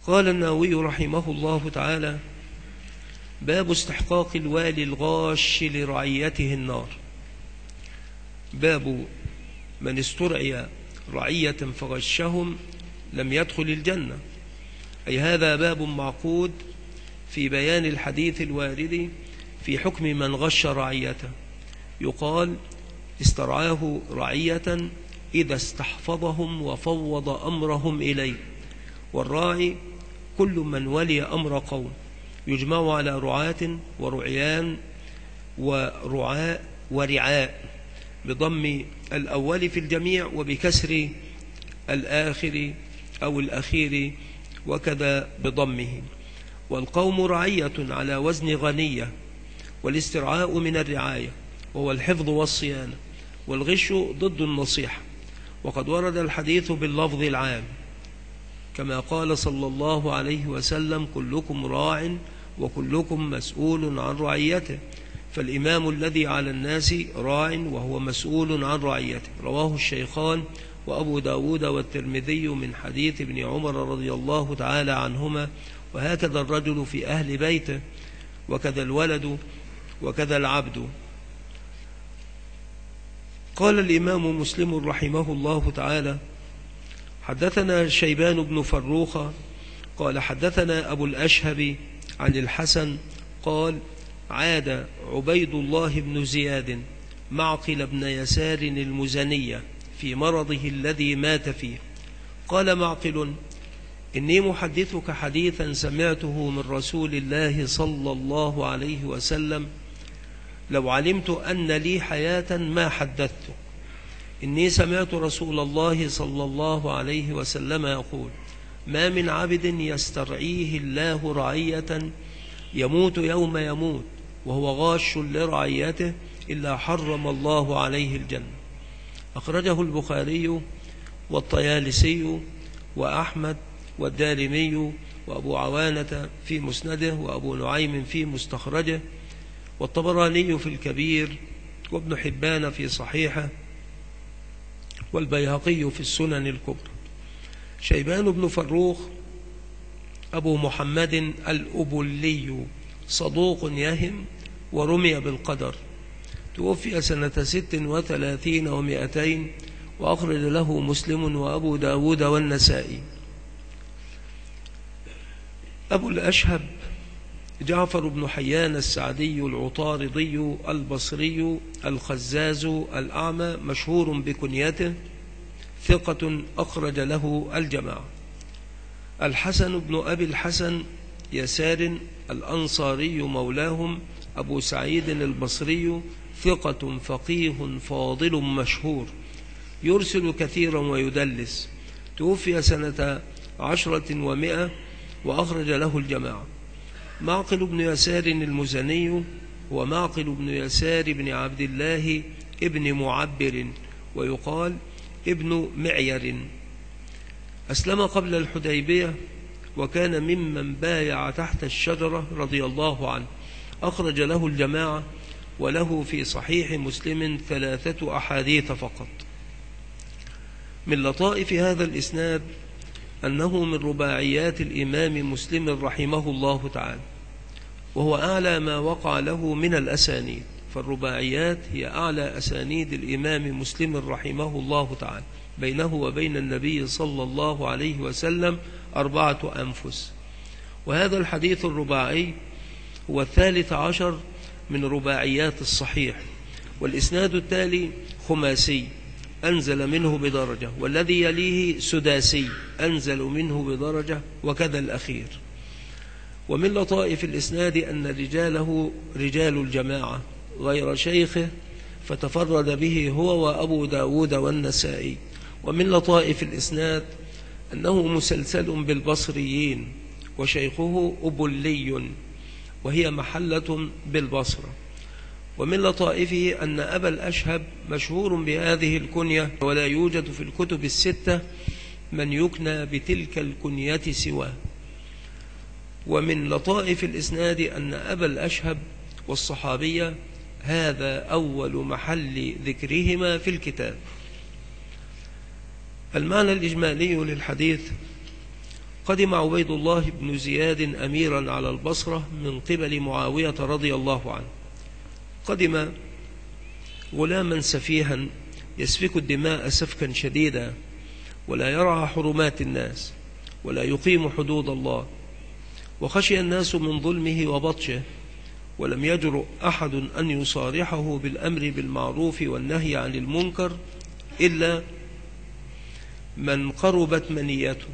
قال النووي رحمه الله تعالى: باب استحقاق الوالي الغاش لرعيته النار. باب من استرعي رعية فغشهم لم يدخل الجنة، أي هذا باب معقود في بيان الحديث الوارد في حكم من غش رعيته. يقال: استرعاه رعية إذا استحفظهم وفوض أمرهم إليه. والراعي كل من ولي أمر قوم، يجمع على رعاة ورعيان ورعاء ورعاء بضم الأول في الجميع وبكسر الآخر أو الأخير وكذا بضمه. والقوم رعية على وزن غنية، والاسترعاء من الرعاية وهو الحفظ والصيانة، والغش ضد النصيحة. وقد ورد الحديث باللفظ العام كما قال صلى الله عليه وسلم: كلكم راع وكلكم مسؤول عن رعيته، فالإمام الذي على الناس راع وهو مسؤول عن رعيته. رواه الشيخان وأبو داود والترمذي من حديث ابن عمر رضي الله تعالى عنهما. وهكذا الرجل في أهل بيته، وكذا الولد، وكذا العبد. قال الإمام مسلم رحمه الله تعالى: حدثنا شيبان بن فروخ قال حدثنا أبو الأشهب عن الحسن قال: عاد عبيد الله بن زياد معقل بن يسار المزنية في مرضه الذي مات فيه. قال معقل: إني محدثك حديثا سمعته من رسول الله صلى الله عليه وسلم، لو علمت أن لي حياة ما حدثت. إني سمعت رسول الله صلى الله عليه وسلم يقول: ما من عبد يسترعيه الله رعية يموت يوم يموت وهو غاش لرعيته إلا حرم الله عليه الجنة. أخرجه البخاري والطيالسي وأحمد والدارمي وأبو عوانة في مسنده وأبو نعيم في مستخرجه والطبراني في الكبير وابن حبان في صحيحه والبيهقي في السنن الكبرى. شيبان بن فروخ أبو محمد الأبلي صدوق يهم ورمي بالقدر، توفي سنة 36 و200، وأخرج له مسلم وأبو داود والنسائي. أبو الأشهب جعفر بن حيان السعدي العطاردي البصري الخزاز الأعمى، مشهور بكنيته، ثقة أخرج له الجماعة. الحسن بن أبي الحسن يسار الأنصاري مولاهم، أبو سعيد البصري، ثقة فقيه فاضل مشهور، يرسل كثيرا ويدلس، توفي سنة 10 و100، وأخرج له الجماعة. معقل بن يسار المزني ومعقل بن يسار بن عبد الله ابن معبر، ويقال ابن معير، أسلم قبل الحديبية، وكان ممن بايع تحت الشجرة رضي الله عنه. أخرج له الجماعة، وله في صحيح مسلم 3 أحاديث فقط. من لطائف هذا الإسناد أنه من رباعيات الإمام مسلم رحمه الله تعالى، وهو أعلى ما وقع له من الأسانيد، فالرباعيات هي أعلى أسانيد الإمام مسلم رحمه الله تعالى، بينه وبين النبي صلى الله عليه وسلم 4 أنفس. وهذا الحديث الرباعي هو 13 من رباعيات الصحيح. والإسناد التالي خماسي أنزل منه بدرجة، والذي يليه سداسي أنزل منه بدرجة، وكذا الأخير. ومن لطائف الإسناد أن رجاله رجال الجماعة غير شيخه، فتفرد به هو وأبو داود والنسائي. ومن لطائف الإسناد أنه مسلسل بالبصريين، وشيخه أبلي، وهي محلة بالبصرة. ومن لطائفه أن أبا الأشهب مشهور بهذه الكنية، ولا يوجد في الكتب الستة من يكنى بتلك الكنية سواه. ومن لطائف الإسناد أن أبا الأشهب والصحابية هذا أول محل ذكرهما في الكتاب. المعنى الإجمالي للحديث: قدم عبيد الله بن زياد أميرا على البصرة من قبل معاوية رضي الله عنه. قدم غلاما سفيها يسفك الدماء سفكا شديدا، ولا يرعى حرمات الناس، ولا يقيم حدود الله، وخشي الناس من ظلمه وبطشه، ولم يجرؤ أحد أن يصارحه بالأمر بالمعروف والنهي عن المنكر إلا من قربت منيته.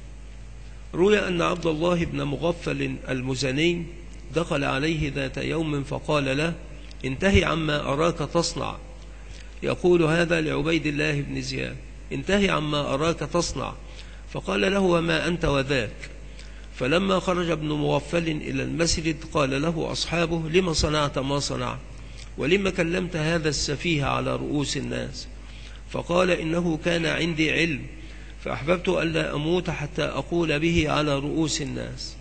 روي أن عبد الله بن مغفل المزني دخل عليه ذات يوم فقال له: انتهي عما أراك تصنع. يقول هذا لعبيد الله بن زياد: انتهي عما أراك تصنع. فقال له: وما أنت وذاك؟ فلما خرج ابن مغفل إلى المسجد قال له أصحابه: لما صنعت ما صنعت؟ ولما كلمت هذا السفيه على رؤوس الناس؟ فقال: إنه كان عندي علم فأحببت ألا أموت حتى أقول به على رؤوس الناس.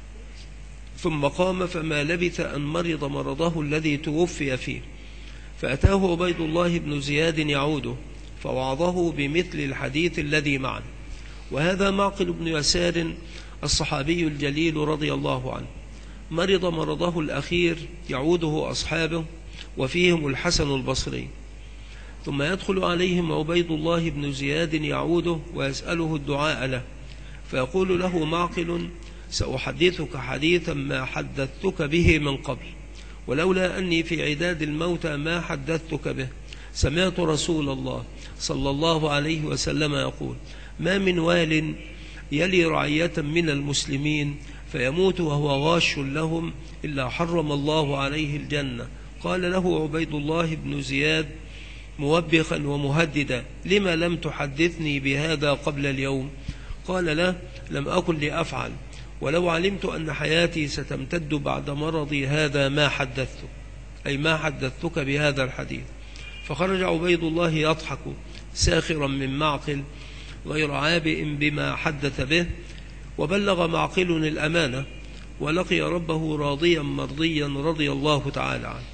ثم قام فما لبث أن مرض مرضه الذي توفي فيه، فأتاه عبيد الله بن زياد يعوده فوعظه بمثل الحديث الذي معنا. وهذا معقل بن يسار الصحابي الجليل رضي الله عنه، مرض مرضه الأخير يعوده أصحابه وفيهم الحسن البصري، ثم يدخل عليهم عبيد الله بن زياد يعوده ويسأله الدعاء له، فيقول له معقل: سأحدثك حديثا ما حدثتك به من قبل، ولولا أني في عداد الموتى ما حدثتك به. سمعت رسول الله صلى الله عليه وسلم يقول: ما من وال يلي رعية من المسلمين فيموت وهو غاش لهم إلا حرم الله عليه الجنة. قال له عبيد الله بن زياد موبخا ومهددا: لما لم تحدثني بهذا قبل اليوم؟ قال له: لم أكن لأفعل، ولو علمت أن حياتي ستمتد بعد مرضي هذا ما حدثتك، أي ما حدثتك بهذا الحديث. فخرج عبيد الله يضحك ساخرا من معقل غير عابئ بما حدث به، وبلغ معقل الأمانة ولقي ربه راضيا مرضيا رضي الله تعالى عنه.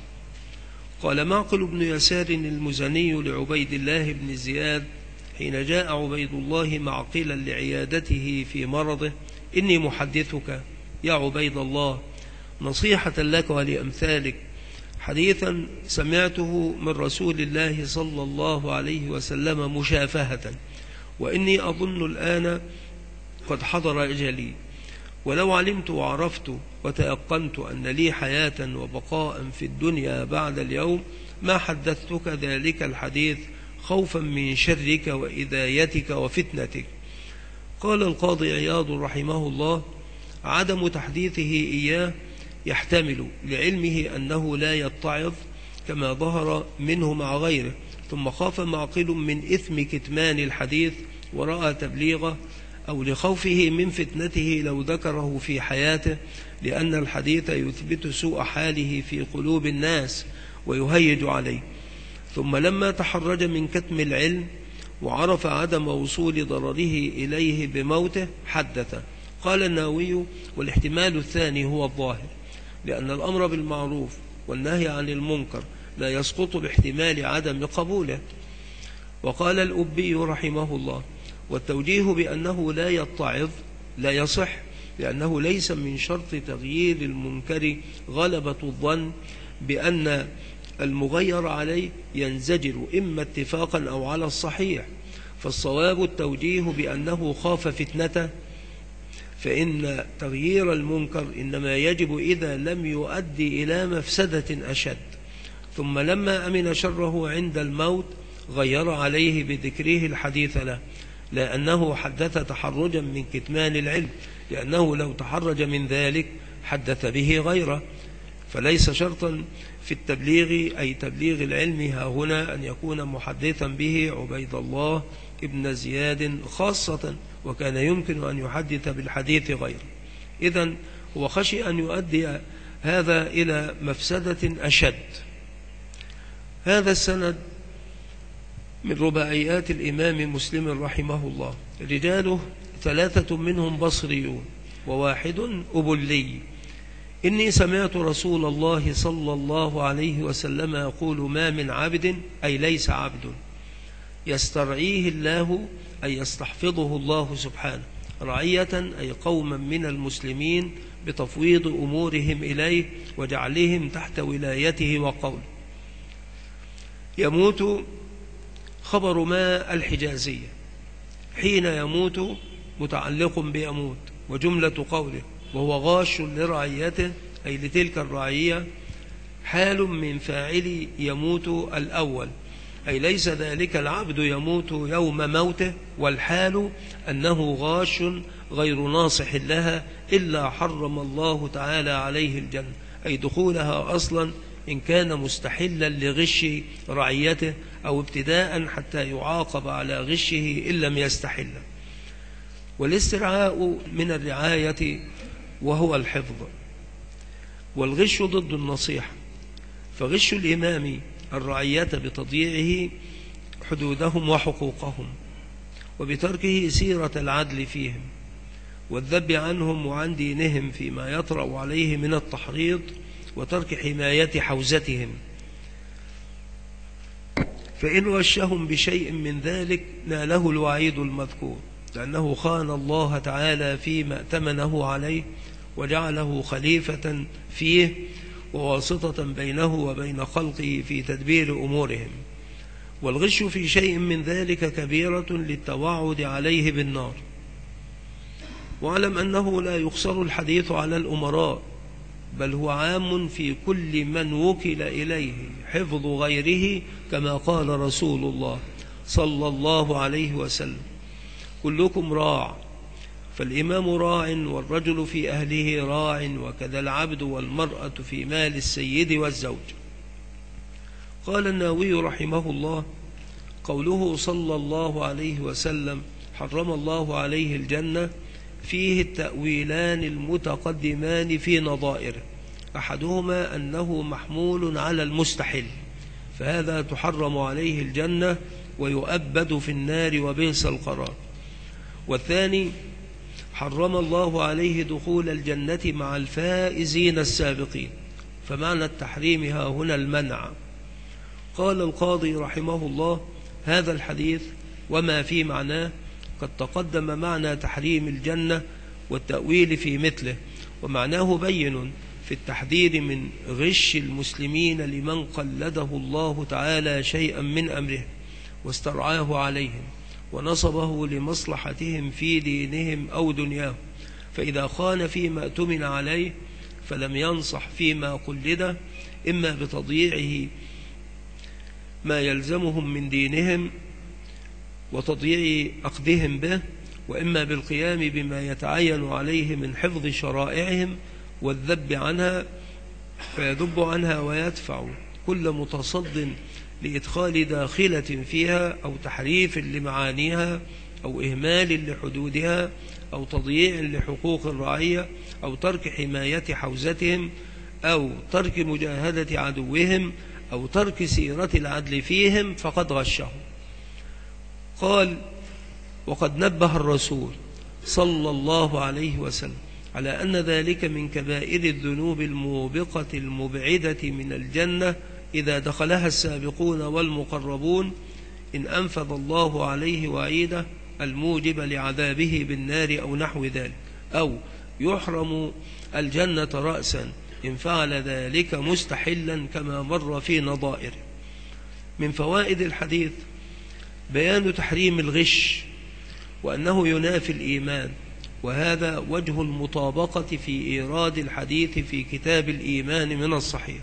قال معقل بن يسار المزني لعبيد الله بن زياد حين جاء عبيد الله معقلا لعيادته في مرضه: إني محدثك يا عبيد الله نصيحة لك ولأمثالك حديثا سمعته من رسول الله صلى الله عليه وسلم مشافهة، وإني أظن الآن قد حضر أجلي، ولو علمت وعرفت وتيقنت أن لي حياة وبقاء في الدنيا بعد اليوم ما حدثتك ذلك الحديث خوفا من شرك وإذايتك وفتنتك. قال القاضي عياض رحمه الله: عدم تحديثه إياه يحتمل لعلمه أنه لا يتعظ كما ظهر منه مع غيره، ثم خاف معقل من إثم كتمان الحديث ورأى تبليغه، أو لخوفه من فتنته لو ذكره في حياته، لأن الحديث يثبت سوء حاله في قلوب الناس ويهيج عليه. ثم لما تحرج من كتم العلم وعرف عدم وصول ضرره إليه بموته حدث. قال النووي: والاحتمال الثاني هو الظاهر، لأن الأمر بالمعروف والنهي عن المنكر لا يسقط باحتمال عدم قبوله. وقال الأبي رحمه الله: والتوجيه بأنه لا يتعظ لا يصح، لأنه ليس من شرط تغيير المنكر غلبة الظن بأن المغير عليه ينزجر إما اتفاقا أو على الصحيح، فالصواب التوجيه بأنه خاف فتنته، فإن تغيير المنكر إنما يجب إذا لم يؤدي إلى مفسدة أشد. ثم لما أمن شره عند الموت غير عليه بذكره الحديث له، لأنه حدث تحرجا من كتمان العلم، لأنه لو تحرج من ذلك حدث به غيره. فليس شرطا في التبليغ أي تبليغ العلم ها هنا أن يكون محدثا به عبيد الله ابن زياد خاصة، وكان يمكن أن يحدث بالحديث غيره. إذن هو خشي أن يؤدي هذا إلى مفسدة أشد. هذا السند من رباعيات الإمام مسلم رحمه الله، رجاله 3 منهم بصريون وواحد أبلي. إني سمعت رسول الله صلى الله عليه وسلم يقول: ما من عبد، أي ليس عبد، يسترعيه الله أي يستحفظه الله سبحانه رعية أي قوما من المسلمين بتفويض أمورهم إليه وجعلهم تحت ولايته وقوله. يموت خبر ما الحجازية، حين يموت متعلق بيموت، وجملة قوله وهو غاش لرعيته أي لتلك الرعية حال من فاعل يموت الأول، أي ليس ذلك العبد يموت يوم موته، والحال أنه غاش غير ناصح لها إلا حرم الله تعالى عليه الجنة، أي دخولها أصلا إن كان مستحلا لغش رعيته أو ابتداء حتى يعاقب على غشه إن لم يستحل. والاسترعاء من الرعاية وهو الحفظ، والغش ضد النصيحة، فغش الإمام الرعية بتضييعه حدودهم وحقوقهم، وبتركه سيرة العدل فيهم، والذب عنهم وعن دينهم فيما يطرأ عليه من التحريض، وترك حماية حوزتهم، فإن غشهم بشيء من ذلك ناله الوعيد المذكور، لأنه خان الله تعالى فيما ائتمنه عليه وجعله خليفة فيه وواسطة بينه وبين خلقه في تدبير أمورهم. والغش في شيء من ذلك كبيرة للتوعد عليه بالنار. واعلم أنه لا يقصر الحديث على الأمراء، بل هو عام في كل من وكل إليه حفظ غيره، كما قال رسول الله صلى الله عليه وسلم كلكم راع، فالإمام راع والرجل في أهله راع، وكذا العبد والمرأة في مال السيد والزوج. قال النووي رحمه الله قوله صلى الله عليه وسلم حرم الله عليه الجنة فيه التأويلان المتقدمان في نظائره، أحدهما أنه محمول على المستحل، فهذا تحرم عليه الجنة ويؤبد في النار وبئس القرار. والثاني حرم الله عليه دخول الجنة مع الفائزين السابقين، فمعنى التحريم ها هنا المنع. قال القاضي رحمه الله هذا الحديث وما في معناه قد تقدم معنى تحريم الجنة والتأويل في مثله، ومعناه بين في التحذير من غش المسلمين لمن قلده الله تعالى شيئا من أمره واسترعاه عليهم ونصبه لمصلحتهم في دينهم أو دنياهم، فإذا خان فيما اؤتمن عليه فلم ينصح فيما قلده، إما بتضييعه ما يلزمهم من دينهم وتضييع أخذهم به، وإما بالقيام بما يتعين عليه من حفظ شرائعهم والذب عنها، فيذب عنها ويدفع كل متصد لإدخال داخلة فيها أو تحريف لمعانيها أو إهمال لحدودها أو تضييع لحقوق الرعية أو ترك حماية حوزتهم أو ترك مجاهدة عدوهم أو ترك سيرة العدل فيهم فقد غشهم. قال وقد نبه الرسول صلى الله عليه وسلم على أن ذلك من كبائر الذنوب الموبقة المبعدة من الجنة إذا دخلها السابقون والمقربون، إن أنفذ الله عليه وعيده الموجب لعذابه بالنار أو نحو ذلك، أو يحرم الجنة رأسا إن فعل ذلك مستحلا كما مر في نظائره. من فوائد الحديث بيان تحريم الغش وأنه ينافي الإيمان، وهذا وجه المطابقة في إيراد الحديث في كتاب الإيمان من الصحيح.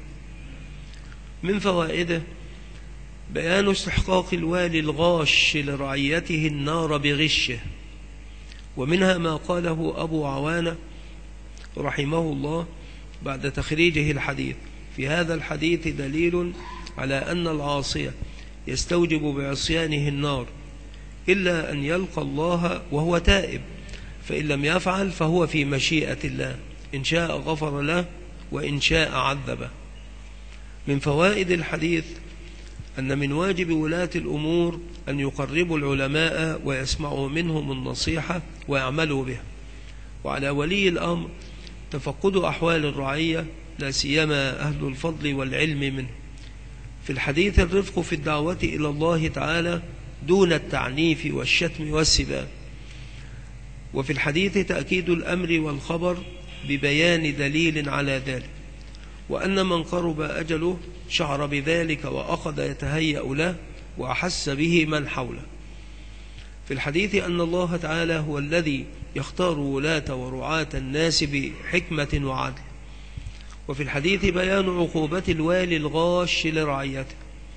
من فوائده بيان استحقاق الوالي الغاش لرعيته النار بغشه، ومنها ما قاله أبو عوانة رحمه الله بعد تخريجه الحديث: في هذا الحديث دليل على أن العاصية يستوجب بعصيانه النار إلا أن يلقى الله وهو تائب، فإن لم يفعل فهو في مشيئة الله، إن شاء غفر له وإن شاء عذبه. من فوائد الحديث أن من واجب ولاة الأمور أن يقربوا العلماء ويسمعوا منهم النصيحة ويعملوا بها، وعلى ولي الأمر تفقد أحوال الرعية لا سيما أهل الفضل والعلم منه. في الحديث الرفق في الدعوة إلى الله تعالى دون التعنيف والشتم والسباب، وفي الحديث تأكيد الأمر والخبر ببيان دليل على ذلك، وأن من قرب أجله شعر بذلك وأخذ يتهيأ له وأحس به من حوله. في الحديث أن الله تعالى هو الذي يختار ولاة ورعاة الناس بحكمة وعدل. وفي الحديث بيان عقوبة الوالي الغاش لرعيته،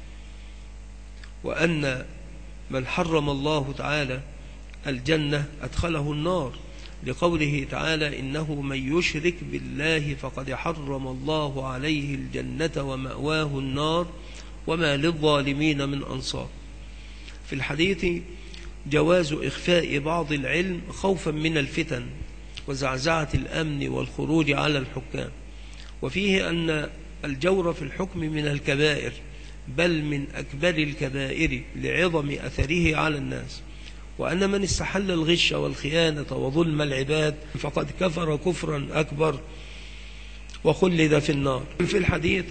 وأن من حرم الله تعالى الجنة أدخله النار، لقوله تعالى إنه من يشرك بالله فقد حرم الله عليه الجنة ومأواه النار وما للظالمين من أنصار. في الحديث جواز إخفاء بعض العلم خوفا من الفتن وزعزعة الأمن والخروج على الحكام. وفيه أن الجور في الحكم من الكبائر، بل من أكبر الكبائر لعظم أثره على الناس، وأن من استحل الغش والخيانة وظلم العباد فقد كفر كفرا أكبر وخلد في النار. في الحديث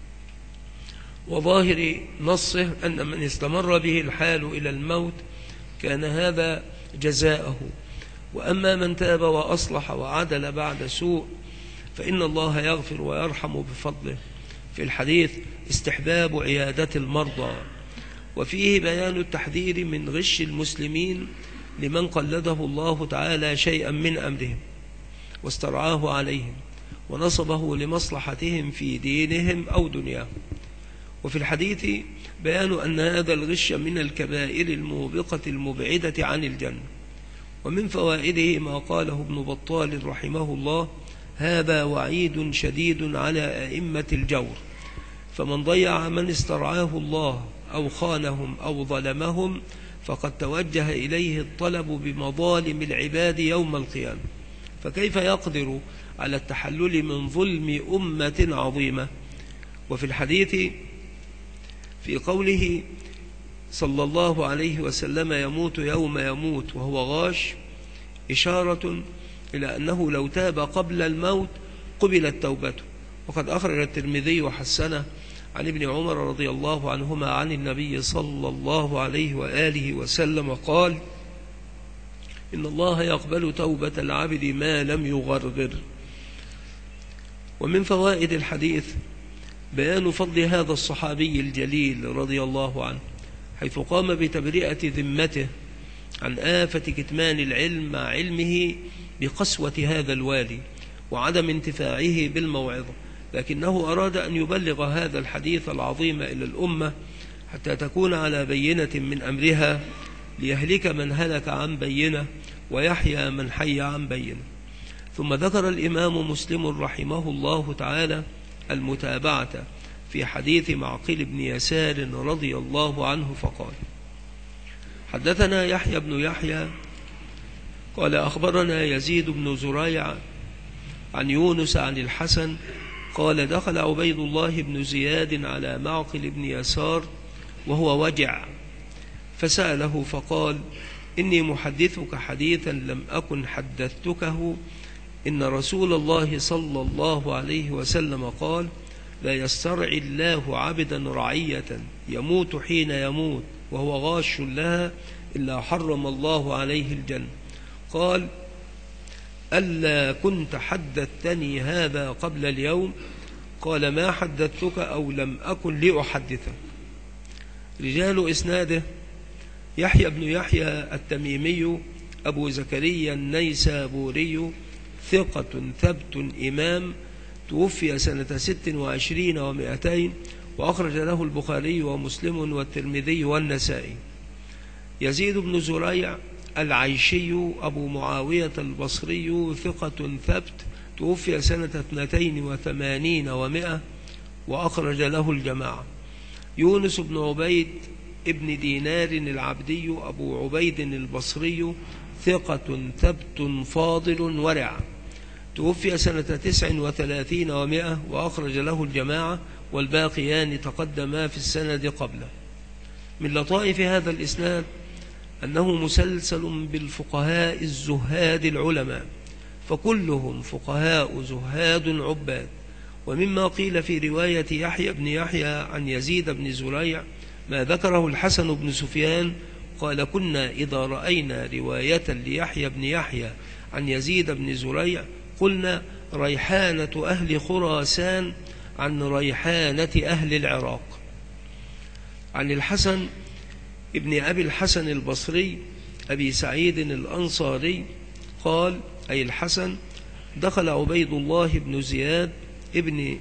وظاهر نصه أن من استمر به الحال إلى الموت كان هذا جزاءه، وأما من تاب وأصلح وعدل بعد سوء فإن الله يغفر ويرحم بفضله. في الحديث استحباب عيادة المرضى، وفيه بيان التحذير من غش المسلمين لمن قلده الله تعالى شيئا من أمرهم واسترعاه عليهم ونصبه لمصلحتهم في دينهم أو دنياهم. وفي الحديث بيان أن هذا الغش من الكبائر الموبقة المبعدة عن الجنة. ومن فوائده ما قاله ابن بطال رحمه الله: هذا وعيد شديد على أئمة الجور، فمن ضيع من استرعاه الله أو خانهم أو ظلمهم فقد توجه إليه الطلب بمظالم العباد يوم القيامة، فكيف يقدر على التحلل من ظلم أمة عظيمة؟ وفي الحديث في قوله صلى الله عليه وسلم: يموت يوم يموت وهو غاش، إشارة إلى أنه لو تاب قبل الموت قبلت توبته. وقد أخرج الترمذي وحسنه عن ابن عمر رضي الله عنهما عن النبي صلى الله عليه وآله وسلم قال: إن الله يقبل توبة العبد ما لم يغرغر. ومن فوائد الحديث بيان فضل هذا الصحابي الجليل رضي الله عنه، حيث قام بتبرئة ذمته عن آفة كتمان العلم مع علمه بقسوة هذا الوالي وعدم انتفاعه بالموعظة، لكنه أراد أن يبلغ هذا الحديث العظيم إلى الأمة حتى تكون على بينة من أمرها، ليهلك من هلك عن بينة ويحيى من حي عن بينة. ثم ذكر الإمام مسلم رحمه الله تعالى المتابعة في حديث معقل بن يسار رضي الله عنه فقال: حدثنا يحيى بن يحيى قال أخبرنا يزيد بن زريع عن يونس عن الحسن قال: دخل عبيد الله بن زياد على معقل بن يسار وهو وجع، فسأله فقال: إني محدثك حديثا لم أكن حدثتكه، إن رسول الله صلى الله عليه وسلم قال: لا يسترعي الله عبدا رعية يموت حين يموت وهو غاش لها إلا حرم الله عليه الجنة. قال: ألا كنت حدثتني هذا قبل اليوم؟ قال: ما حدثتك أو لم أكن لأحدثك. رجال إسناده: يحيى بن يحيى التميمي أبو زكريا النيسابوري، ثقة ثبت إمام، توفي سنة 26 و200، وأخرج له البخاري ومسلم والترمذي والنسائي. يزيد بن زريع العيشي أبو معاوية البصري، ثقة ثبت، توفي سنة 82 و100، وأخرج له الجماعة. يونس بن عبيد ابن دينار العبدي أبو عبيد البصري، ثقة ثبت فاضل ورع، توفي سنة 39 و100، وأخرج له الجماعة، والباقيان تقدما في السند قبله. من لطائف هذا الإسناد أنه مسلسل بالفقهاء الزهاد العلماء، فكلهم فقهاء زهاد عباد. ومما قيل في رواية يحيى بن يحيى عن يزيد بن زريع ما ذكره الحسن بن سفيان قال كنا إذا رأينا رواية ليحيى بن يحيى عن يزيد بن زريع قلنا ريحانة أهل خراسان عن ريحانة أهل العراق. عن الحسن ابن أبي الحسن البصري أبي سعيد الأنصاري قال أي الحسن دخل عبيد الله بن زياد ابن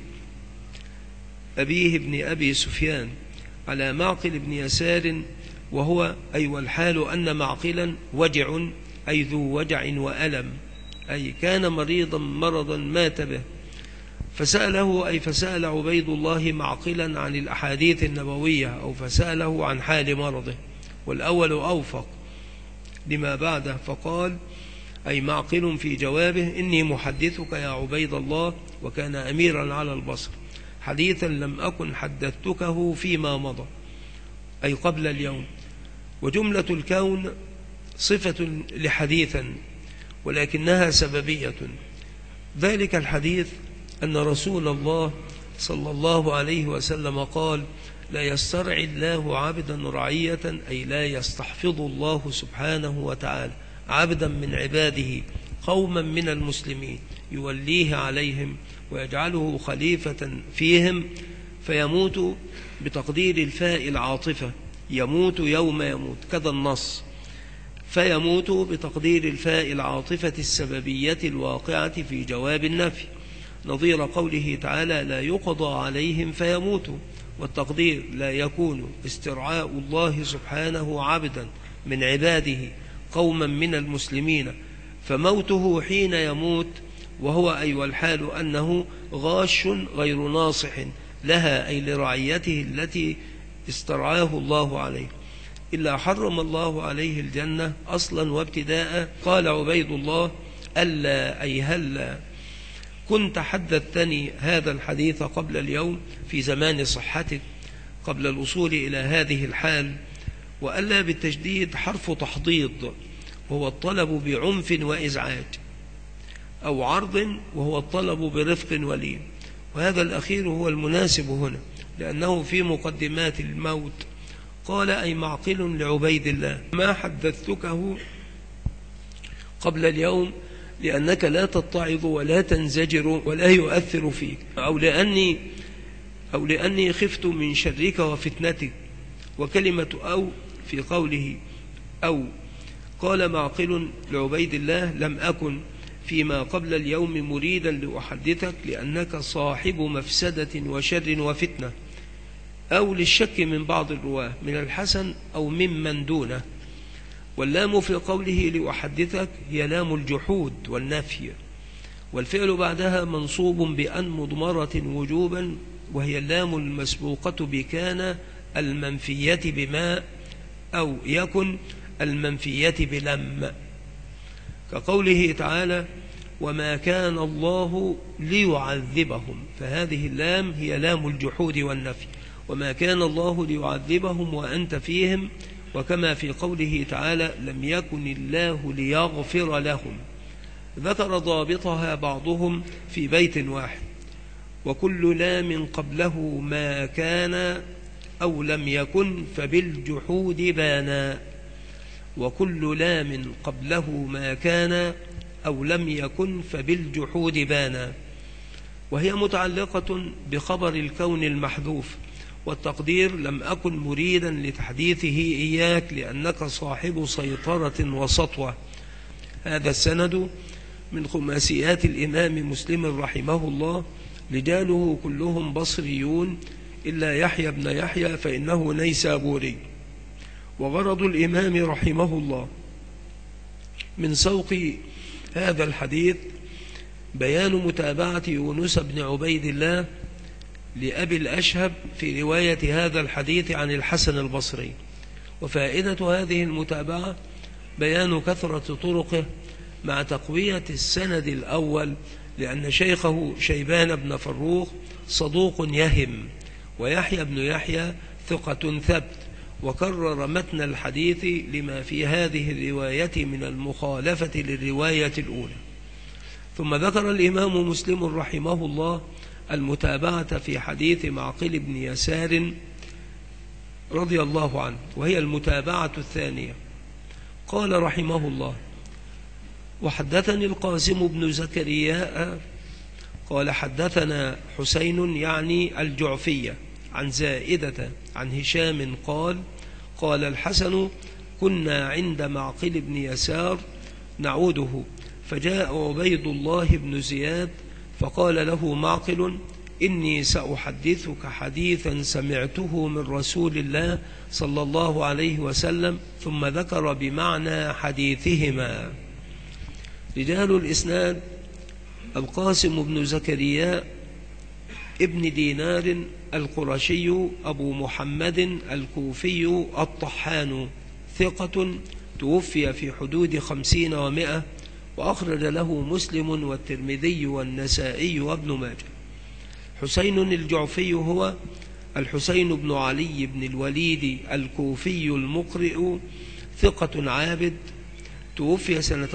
أبيه ابن أبي سفيان على معقل بن يسار وهو أي والحال أن معقلا وجع أي ذو وجع وألم أي كان مريضا مرضا مات به، فسأله أي فسأل عبيد الله معقلا عن الأحاديث النبوية أو فسأله عن حال مرضه، والأول أوفق لما بعده، فقال أي معقل في جوابه إني محدثك يا عبيد الله، وكان أميرا على البصر، حديثا لم أكن حدثتكه فيما مضى أي قبل اليوم. وجملة الكون صفة لحديثا ولكنها سببية. ذلك الحديث أن رسول الله صلى الله عليه وسلم قال لا يسترعي الله عبدا رعية أي لا يستحفظ الله سبحانه وتعالى عبدا من عباده قوما من المسلمين يوليه عليهم ويجعله خليفة فيهم فيموت بتقدير الفاء العاطفة، يموت يوم يموت كذا النص، فيموت بتقدير الفاء العاطفة السببية الواقعة في جواب النفي، نظير قوله تعالى لا يقضى عليهم فيموتوا، والتقدير لا يكون استرعاء الله سبحانه عبدا من عباده قوما من المسلمين فموته حين يموت وهو أي والحال أنه غاش غير ناصح لها أي لرعيته التي استرعاه الله عليه، إلا حرم الله عليه الجنة أصلا وابتداء. قال عبيد الله ألا أي هلا كنت حدثتني هذا الحديث قبل اليوم في زمان صحتك قبل الوصول إلى هذه الحال. وألا بالتجديد حرف تحضيض وهو الطلب بعنف وإزعاج، أو عرض وهو الطلب برفق ولين، وهذا الأخير هو المناسب هنا لأنه في مقدمات الموت. قال أي معقل لعبيد الله ما حدثتكه قبل اليوم لأنك لا تتعظ ولا تنزجر ولا يؤثر فيك، أو لأني خفت من شرك وفتنتك. وكلمة أو في قوله أو قال معقل لعبيد الله لم أكن فيما قبل اليوم مريدا لأحدثك لأنك صاحب مفسدة وشر وفتنة، أو للشك من بعض الرواه من الحسن أو ممن دونه. واللام في قوله لأحدثك هي لام الجحود والنفي، والفعل بعدها منصوب بأن مضمرة وجوبا، وهي اللام المسبوقة بكان المنفية بما أو يكن المنفية بلم، كقوله تعالى وما كان الله ليعذبهم، فهذه اللام هي لام الجحود والنفي، وما كان الله ليعذبهم وأنت فيهم، وكما في قوله تعالى لم يكن الله ليغفر لهم. ذكر ضابطها بعضهم في بيت واحد وكل لام قبله ما كان أو لم يكن فبالجحود بانا، وكل لام قبله ما كان أو لم يكن فبالجحود بانا، وهي متعلقة بخبر الكون المحذوف، والتقدير لم أكن مريدا لتحديثه إياك لأنك صاحب سيطرة وسطوة. هذا السند من خماسيات الإمام مسلم رحمه الله، رجاله كلهم بصريون إلا يحيى بن يحيى فإنه نيسابوري. وغرض الإمام رحمه الله من سوق هذا الحديث بيان متابعة يونس بن عبيد الله لأبي الأشهب في رواية هذا الحديث عن الحسن البصري. وفائدة هذه المتابعة بيان كثرة طرقه مع تقوية السند الأول، لأن شيخه شيبان بن فروخ صدوق يهم، ويحيى بن يحيى ثقة ثبت، وكرر متن الحديث لما في هذه الرواية من المخالفة للرواية الأولى. ثم ذكر الإمام مسلم رحمه الله المتابعة في حديث معقل بن يسار رضي الله عنه، وهي المتابعة الثانية. قال رحمه الله: وحدثني القاسم بن زكريا قال حدثنا حسين يعني الجعفية عن زائدة عن هشام قال الحسن: كنا عند معقل بن يسار نعوده، فجاء عبيد الله بن زياد فقال له معقل: إني سأحدثك حديثا سمعته من رسول الله صلى الله عليه وسلم، ثم ذكر بمعنى حديثهما. رجال الإسناد: القاسم بن زكريا ابن دينار القرشي أبو محمد الكوفي الطحان، ثقة، توفي في حدود 50 و100، وأخرج له مسلم والترمذي والنسائي وابن ماجه. حسين الجعفي هو الحسين بن علي بن الوليد الكوفي المقرئ، ثقة عابد، توفي سنة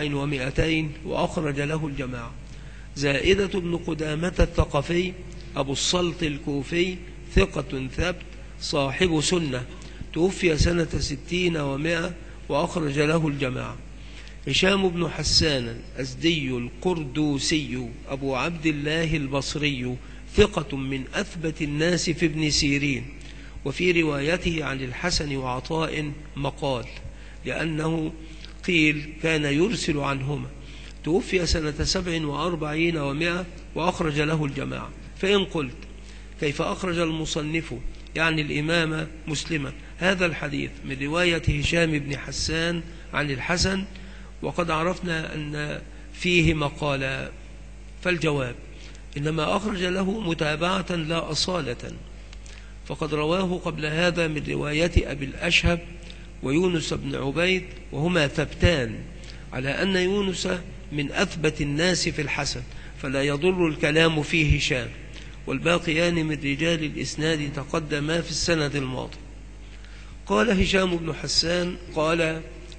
400 وأخرج له الجماعة. زائدة بن قدامة الثقفي أبو السلط الكوفي، ثقة ثبت، صاحب سنة، توفي سنة 60 و100 وأخرج له الجماعة. هشام بن حسان الأزدي القردوسي أبو عبد الله البصري، ثقة من أثبت الناس في ابن سيرين، وفي روايته عن الحسن وعطاء مقال، لأنه قيل كان يرسل عنهما. توفي سنة 47 و100 وأخرج له الجماعة. فإن قلت: كيف أخرج المصنف يعني الإمام مسلم هذا الحديث من رواية هشام بن حسان عن الحسن وقد عرفنا أن فيه مقالا؟ فالجواب: إنما أخرج له متابعة لا أصالة، فقد رواه قبل هذا من رواية أبي الأشهب ويونس بن عبيد، وهما ثبتان على أن يونس من أثبت الناس في الحسن، فلا يضر الكلام فيه هشام، والباقيان من رجال الإسناد تقدما في السند الماضي. قال هشام بن حسان: قال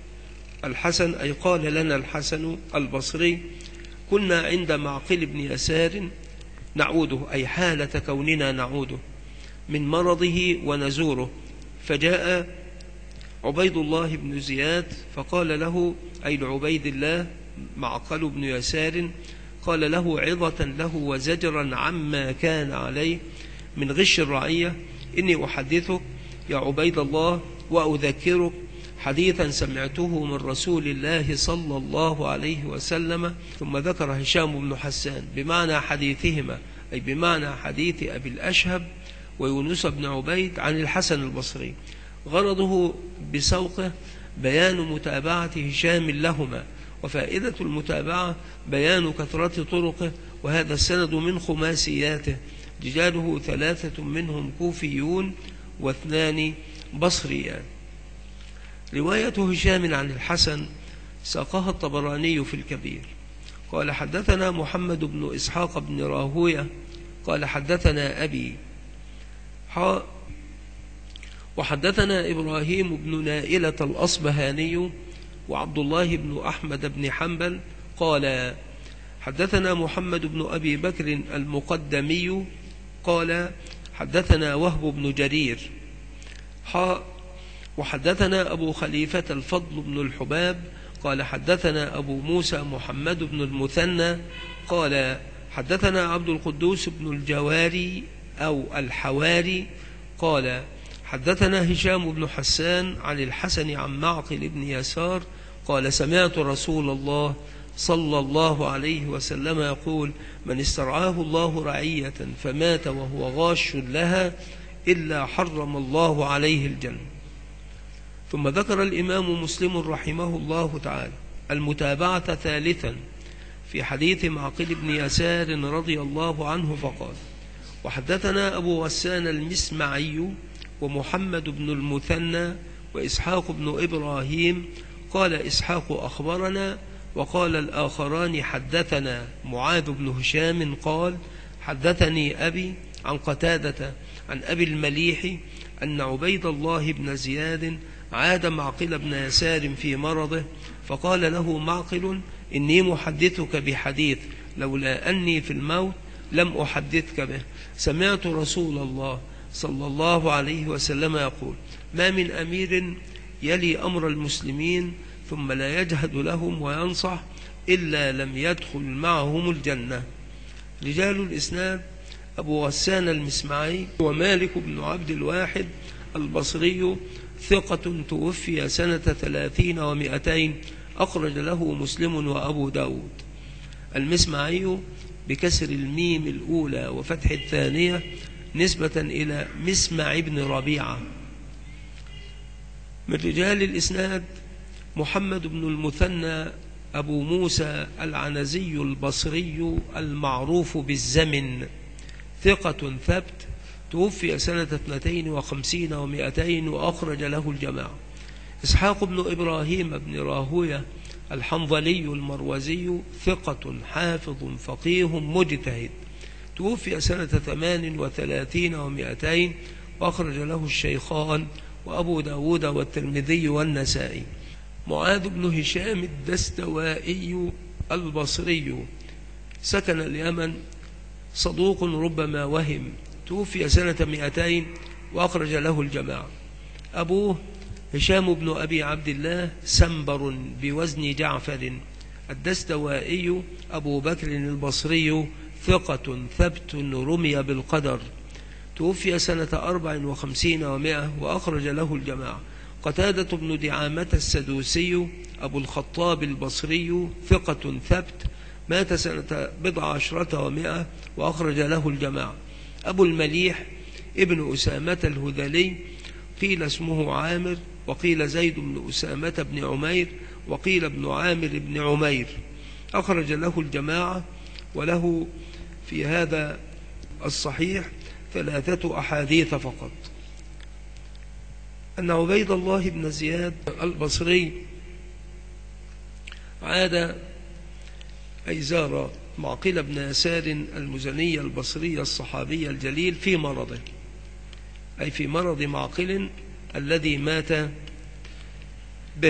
الحسن، أي قال لنا الحسن البصري: كنا عند معقل بن يسار نعوده، أي حالة كوننا نعوده من مرضه ونزوره، فجاء عبيد الله بن زياد فقال له، أي لعبيد الله معقل بن يسار، قال له عظة له وزجرا عما كان عليه من غش الرعية: إني أحدثك يا عبيد الله وأذكرك حديثا سمعته من رسول الله صلى الله عليه وسلم. ثم ذكر هشام بن حسان بمعنى حديثهما، أي بمعنى حديث أبي الأشهب ويونس بن عبيد عن الحسن البصري، غرضه بسوقه بيان متابعة هشام لهما، وفائدة المتابعة بيان كثرة طرقه، وهذا السند من خماسياته، رجاله 3 منهم كوفيون و2 بصريان. رواية هشام عن الحسن ساقها الطبراني في الكبير. قال حدثنا محمد بن إسحاق بن راهوية قال حدثنا أبي وحدثنا إبراهيم بن نائلة الأصبهاني وعبد الله بن أحمد بن حنبل قال حدثنا محمد بن أبي بكر المقدمي قال حدثنا وهب بن جرير وحدثنا أبو خليفة الفضل بن الحباب قال حدثنا أبو موسى محمد بن المثنى قال حدثنا عبد القدوس بن الجواري أو الحواري قال حدثنا هشام بن حسان عن الحسن عن معقل بن يسار قال سمعت رسول الله صلى الله عليه وسلم يقول: من استرعاه الله رعية فمات وهو غاش لها إلا حرم الله عليه الجنة. ثم ذكر الإمام مسلم رحمه الله تعالى المتابعة ثالثا في حديث معقل بن يسار رضي الله عنه فقال: وحدثنا أبو غسان المسمعي ومحمد بن المثنى وإسحاق بن إبراهيم قال إسحاق أخبرنا، وقال الآخران حدثنا معاذ بن هشام قال حدثني أبي عن قتادة عن أبي المليح أن عبيد الله بن زياد عاد معقل بن يسار في مرضه، فقال له معقل: إني محدثك بحديث لولا أني في الموت لم أحدثك به، سمعت رسول الله صلى الله عليه وسلم يقول: ما من أمير يلي أمر المسلمين ثم لا يجهد لهم وينصح إلا لم يدخل معهم الجنة. رجال الإسناد: أبو غسان المسمعي ومالك بن عبد الواحد البصري ثقة توفي سنة 30 و200، أخرج له مسلم وأبو داود. المسمعي بكسر الميم الأولى وفتح الثانية نسبة إلى مسمع بن ربيعة. من رجال الإسناد: محمد بن المثنى أبو موسى العنزي البصري المعروف بالزمن ثقة ثبت، توفي سنة 52 و200، وأخرج له الجماعة. إسحاق بن إبراهيم بن راهوية الحنظلي المروزي ثقة حافظ فقيه مجتهد، توفي سنة 38 و200، وأخرج له الشيخان وأبو داود والترمذي والنسائي. معاذ بن هشام الدستوائي البصري سكن اليمن، صدوق ربما وهم، توفي سنة 200، وأخرج له الجماعة. أبوه هشام بن أبي عبد الله سنبر بوزن جعفر الدستوائي أبو بكر البصري ثقة ثبت رمي بالقدر، توفي سنة 54 و100، وأخرج له الجماعة. قتادة بن دعامة السدوسي أبو الخطاب البصري ثقة ثبت، مات سنة 17 و100، وأخرج له الجماعة. أبو المليح ابن أسامة الهذلي، قيل اسمه عامر، وقيل زيد بن أسامة بن عمير، وقيل ابن عامر بن عمير، أخرج له الجماعة. وله في هذا الصحيح 3 أحاديث فقط. أن عبيد الله بن زياد البصري عاد أي زار معقل بن يسار المزني البصري الصحابي الجليل في مرضه، أي في مرض معقل الذي مات به،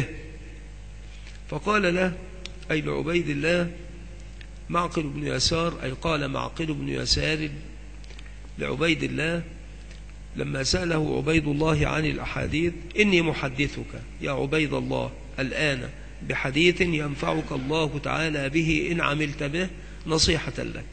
فقال له أي لعبيد الله معقل بن يسار، أي قال معقل بن يسار لعبيد الله لما سأله عبيد الله عن الأحاديث: إني محدثك يا عبيد الله الآن بحديث ينفعك الله تعالى به إن عملت به نصيحة لك،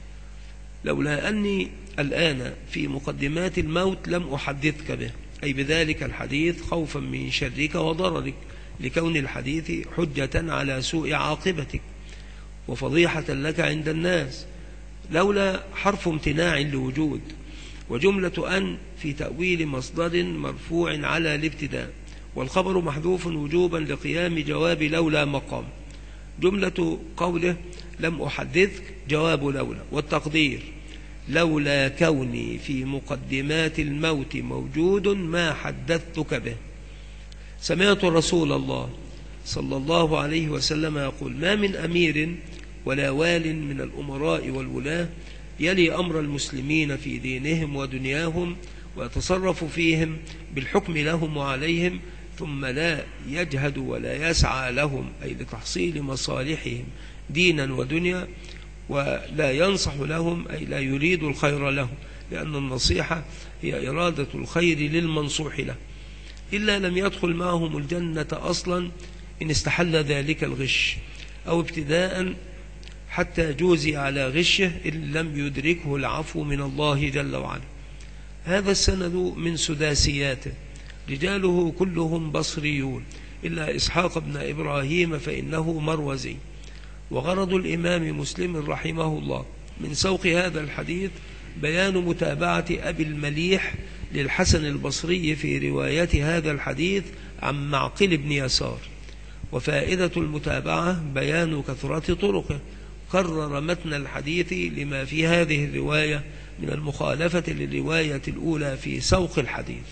لولا أني الآن في مقدمات الموت لم أحدثك به، أي بذلك الحديث خوفا من شرك وضررك، لكون الحديث حجة على سوء عاقبتك وفضيحة لك عند الناس، لولا حرف امتناع لوجود، وجملة أن في تأويل مصدر مرفوع على الابتداء، والخبر محذوف وجوبا لقيام جواب لولا مقام. جملة قوله لم أحدثك جواب لولا، والتقدير لولا كوني في مقدمات الموت موجود ما حدثتك به. سمعت رسول الله صلى الله عليه وسلم يقول: ما من أمير ولا وال من الأمراء والولاة يلي أمر المسلمين في دينهم ودنياهم ويتصرف فيهم بالحكم لهم وعليهم، ثم لا يجهد ولا يسعى لهم، أي لتحصيل مصالحهم دينا ودنيا، ولا ينصح لهم، أي لا يريد الخير لهم، لأن النصيحة هي إرادة الخير للمنصوح له، إلا لم يدخل معهم الجنة أصلا إن استحل ذلك الغش، أو ابتداء حتى جوزي على غشه إن لم يدركه العفو من الله جل وعلا. هذا السند من سداسياته، رجاله كلهم بصريون إلا إسحاق بن إبراهيم فإنه مروزي. وغرض الإمام مسلم رحمه الله من سوق هذا الحديث بيان متابعة أبي المليح للحسن البصري في رواية هذا الحديث عن معقل بن يسار، وفائدة المتابعة بيان كثرة طرقه، كرر متن الحديث لما في هذه الرواية من المخالفة للرواية الأولى في سوق الحديث.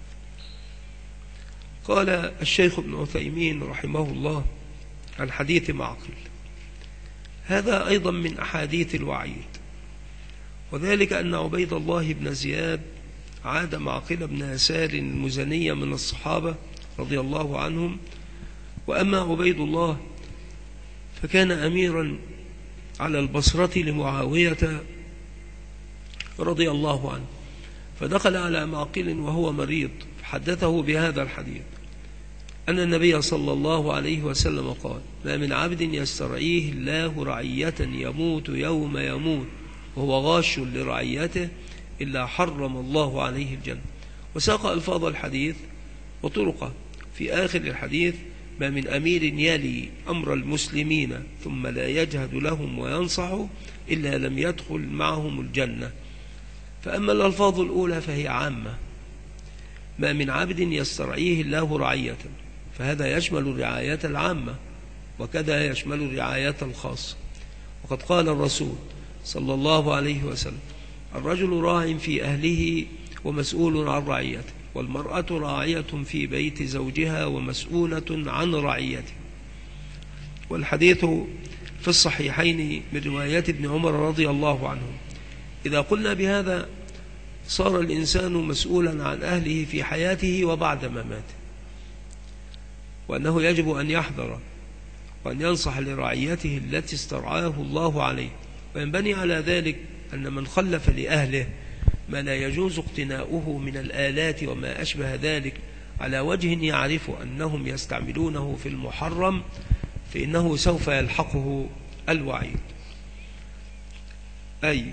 قال الشيخ ابن عثيمين رحمه الله عن حديث معقل: هذا أيضا من أحاديث الوعيد، وذلك أن عبيد الله بن زياد عاد معقل بن يسار المزني من الصحابة رضي الله عنهم، وأما عبيد الله فكان أميرا على البصرة لمعاوية رضي الله عنه، فدخل على معقل وهو مريض فحدثه بهذا الحديث أن النبي صلى الله عليه وسلم قال: ما من عبد يسترعيه الله رعية يموت يوم يموت وهو غاش لرعيته إلا حرم الله عليه الجنة. وساق ألفاظ الحديث وطرقه. في آخر الحديث: ما من أمير يلي أمر المسلمين ثم لا يجهد لهم وينصح إلا لم يدخل معهم الجنة. فأما الألفاظ الأولى فهي عامة: ما من عبد يسترعيه الله رعية، فهذا يشمل الرعاية العامة، وكذا يشمل الرعاية الخاصة. وقد قال الرسول صلى الله عليه وسلم: الرجل راع في أهله ومسؤول عن رعيته، والمرأة راعية في بيت زوجها ومسؤولة عن رعيته. والحديث في الصحيحين من رواية ابن عمر رضي الله عنه. إذا قلنا بهذا صار الإنسان مسؤولا عن أهله في حياته وبعد مماته، وأنه يجب أن يحذر وأن ينصح لرعيته التي استرعاه الله عليه. وينبني على ذلك أن من خلف لأهله ما لا يجوز اقتناؤه من الآلات وما أشبه ذلك على وجه يعرف أنهم يستعملونه في المحرم، فإنه سوف يلحقه الوعيد. أي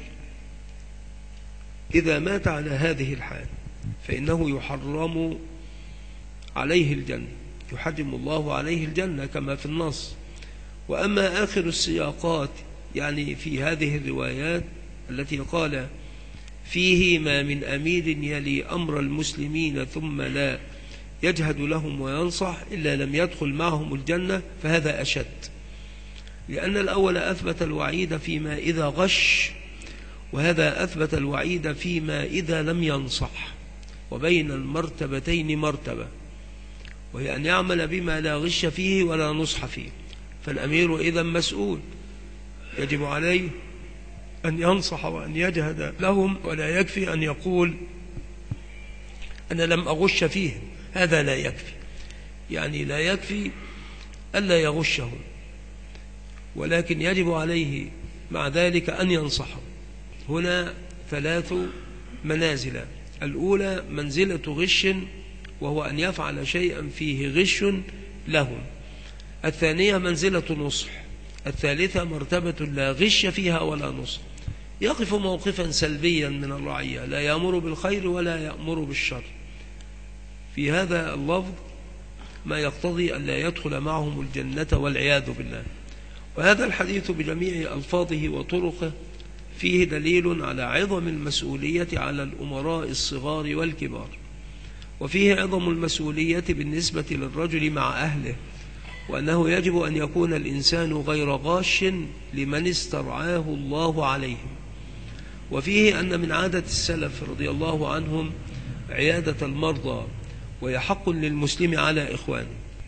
إذا مات على هذه الحال فإنه يحرم عليه الجنة، يحرم الله عليه الجنة كما في النص. وأما آخر السياقات يعني في هذه الروايات التي قال فيه: ما من أمير يلي أمر المسلمين ثم لا يجهد لهم وينصح إلا لم يدخل معهم الجنة، فهذا أشد، لأن الأول أثبت الوعيد فيما إذا غش، وهذا أثبت الوعيد فيما إذا لم ينصح، وبين المرتبتين مرتبة، وهي أن يعمل بما لا غش فيه ولا نصح فيه. فالأمير إذا مسؤول، يجب عليه أن ينصح وأن يجهد لهم، ولا يكفي أن يقول أنا لم أغش فيه، هذا لا يكفي. يعني لا يكفي ألا يغشهم، ولكن يجب عليه مع ذلك أن ينصحهم. هنا 3 منازل: الأولى منزلة غش، وهو أن يفعل شيئا فيه غش لهم. الثانية منزلة نصح. الثالثة مرتبة لا غش فيها ولا نصح، يقف موقفا سلبيا من الرعية، لا يأمر بالخير ولا يأمر بالشر. في هذا اللفظ ما يقتضي أن لا يدخل معهم الجنة والعياذ بالله. وهذا الحديث بجميع ألفاظه وطرقه فيه دليل على عظم المسؤولية على الأمراء الصغار والكبار، وفيه عظم المسؤولية بالنسبة للرجل مع أهله، وأنه يجب أن يكون الإنسان غير غاش لمن استرعاه الله عليهم. وفيه أن من عادة السلف رضي الله عنهم عيادة المرضى، وهي حق للمسلم على إخوانه،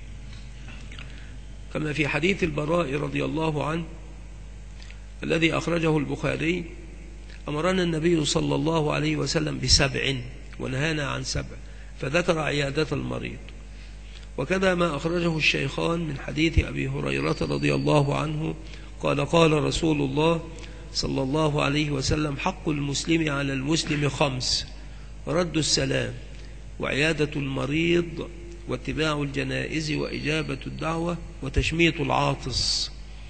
كما في حديث البراء رضي الله عنه الذي أخرجه البخاري: أمرنا النبي صلى الله عليه وسلم ب7 ونهانا عن 7، فذكر عيادة المريض. وكذا ما أخرجه الشيخان من حديث أبي هريرة رضي الله عنه قال: قال رسول الله صلى الله عليه وسلم: حق المسلم على المسلم 5: رد السلام، وعيادة المريض، واتباع الجنائز، وإجابة الدعوة، وتشميت العاطس.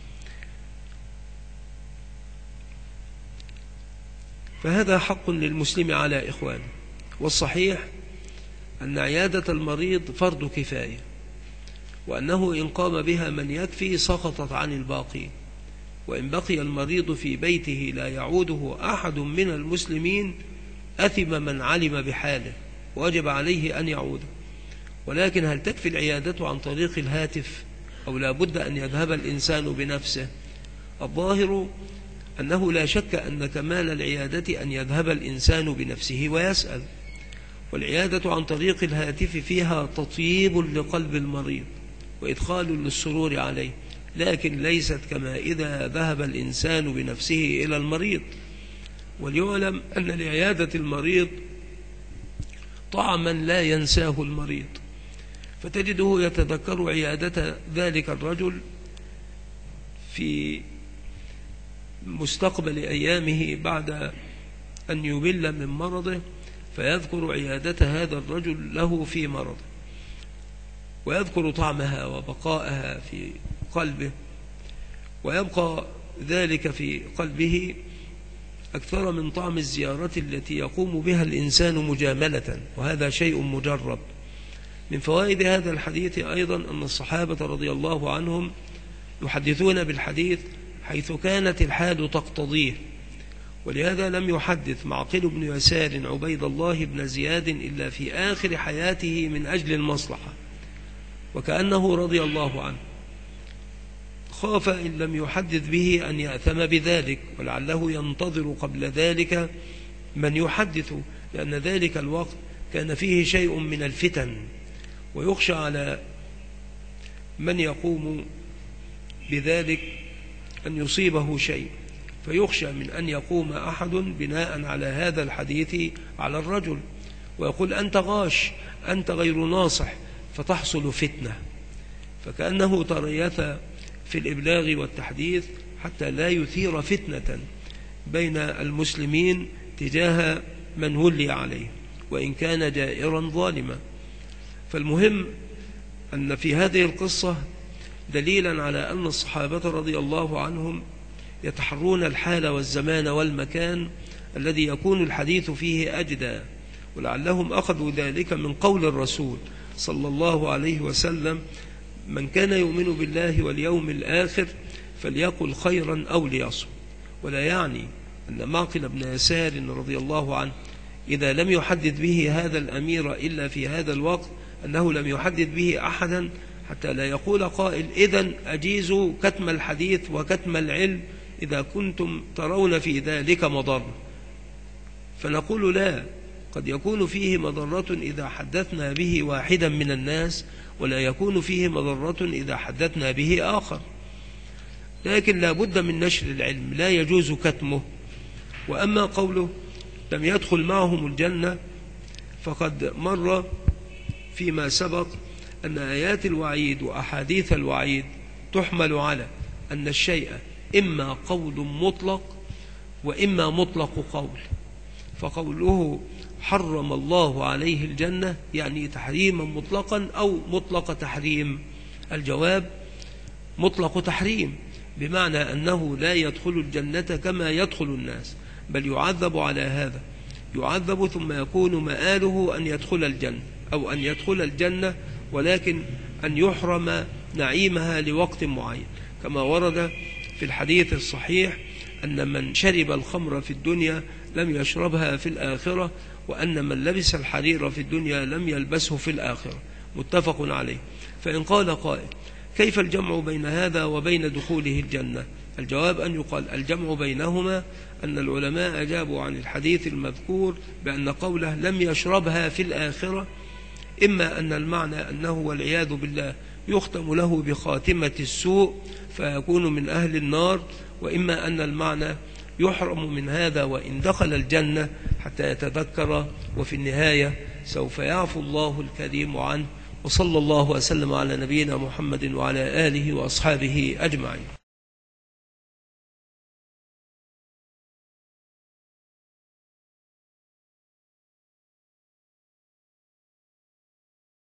فهذا حق للمسلم على إخوانه. والصحيح أن عيادة المريض فرض كفاية، وأنه إن قام بها من يكفي سقطت عن الباقين، وإن بقي المريض في بيته لا يعوده أحد من المسلمين أثم من علم بحاله، وجب عليه أن يعوده. ولكن هل تكفي العيادة عن طريق الهاتف، أو لا بد أن يذهب الإنسان بنفسه؟ الظاهر أنه لا شك أن كمال العيادة أن يذهب الإنسان بنفسه ويسأل، والعيادة عن طريق الهاتف فيها تطييب لقلب المريض وإدخال للسرور عليه، لكن ليست كما إذا ذهب الإنسان بنفسه إلى المريض. وليعلم أن لعيادة المريض طعما لا ينساه المريض، فتجده يتذكر عيادة ذلك الرجل في مستقبل أيامه بعد أن يبل من مرضه، فيذكر عيادة هذا الرجل له في مرض، ويذكر طعمها وبقائها في قلبه، ويبقى ذلك في قلبه أكثر من طعم الزيارة التي يقوم بها الإنسان مجاملة، وهذا شيء مجرب. من فوائد هذا الحديث أيضا أن الصحابة رضي الله عنهم يحدثون بالحديث حيث كانت الحال تقتضيه، ولهذا لم يحدث معقل بن يسار عبيد الله بن زياد إلا في آخر حياته من أجل المصلحة، وكأنه رضي الله عنه خاف إن لم يحدث به أن يأثم بذلك، ولعله ينتظر قبل ذلك من يحدث، لأن ذلك الوقت كان فيه شيء من الفتن، ويخشى على من يقوم بذلك أن يصيبه شيء، فيخشى من أن يقوم أحد بناء على هذا الحديث على الرجل ويقول أنت غاش، أنت غير ناصح، فتحصل فتنة. فكأنه تريث في الإبلاغ والتحديث حتى لا يثير فتنة بين المسلمين تجاه من ولي عليه وإن كان جائرا ظالما. فالمهم أن في هذه القصة دليلا على أن الصحابة رضي الله عنهم يتحرون الحال والزمان والمكان الذي يكون الحديث فيه أجدى، ولعلهم أخذوا ذلك من قول الرسول صلى الله عليه وسلم من كان يؤمن بالله واليوم الآخر فليقل خيرا أو ليصمت. ولا يعني أن معقل بن يسار رضي الله عنه إذا لم يحدث به هذا الأمير إلا في هذا الوقت أنه لم يحدث به أحدا، حتى لا يقول قائل إذن أجيزوا كتم الحديث وكتم العلم إذا كنتم ترون في ذلك مضرة. فنقول لا، قد يكون فيه مضرة إذا حدثنا به واحدا من الناس، ولا يكون فيه مضرة إذا حدثنا به آخر، لكن لا بد من نشر العلم، لا يجوز كتمه. وأما قوله لم يدخل معهم الجنة، فقد مر فيما سبق أن آيات الوعيد وأحاديث الوعيد تحمل على أن الشيء إما قول مطلق وإما مطلق قول. فقوله حرم الله عليه الجنة يعني تحريما مطلقا أو مطلق تحريم. الجواب مطلق تحريم، بمعنى أنه لا يدخل الجنة كما يدخل الناس، بل يعذب على هذا، يعذب ثم يكون مآله أن يدخل الجنة أو أن يدخل الجنة، ولكن أن يحرم نعيمها لوقت معين، كما ورد في الحديث الصحيح أن من شرب الخمر في الدنيا لم يشربها في الآخرة، وأن من لبس الحرير في الدنيا لم يلبسه في الآخرة، متفق عليه. فإن قال قائل كيف الجمع بين هذا وبين دخوله الجنة؟ الجواب أن يقال الجمع بينهما أن العلماء أجابوا عن الحديث المذكور بأن قوله لم يشربها في الآخرة إما أن المعنى أنه والعياذ بالله يختم له بخاتمة السوء فيكون من أهل النار، وإما أن المعنى يحرم من هذا وإن دخل الجنة حتى يتذكر، وفي النهاية سوف يعفو الله الكريم عنه. وصلى الله وسلم على نبينا محمد وعلى آله وأصحابه أجمعين.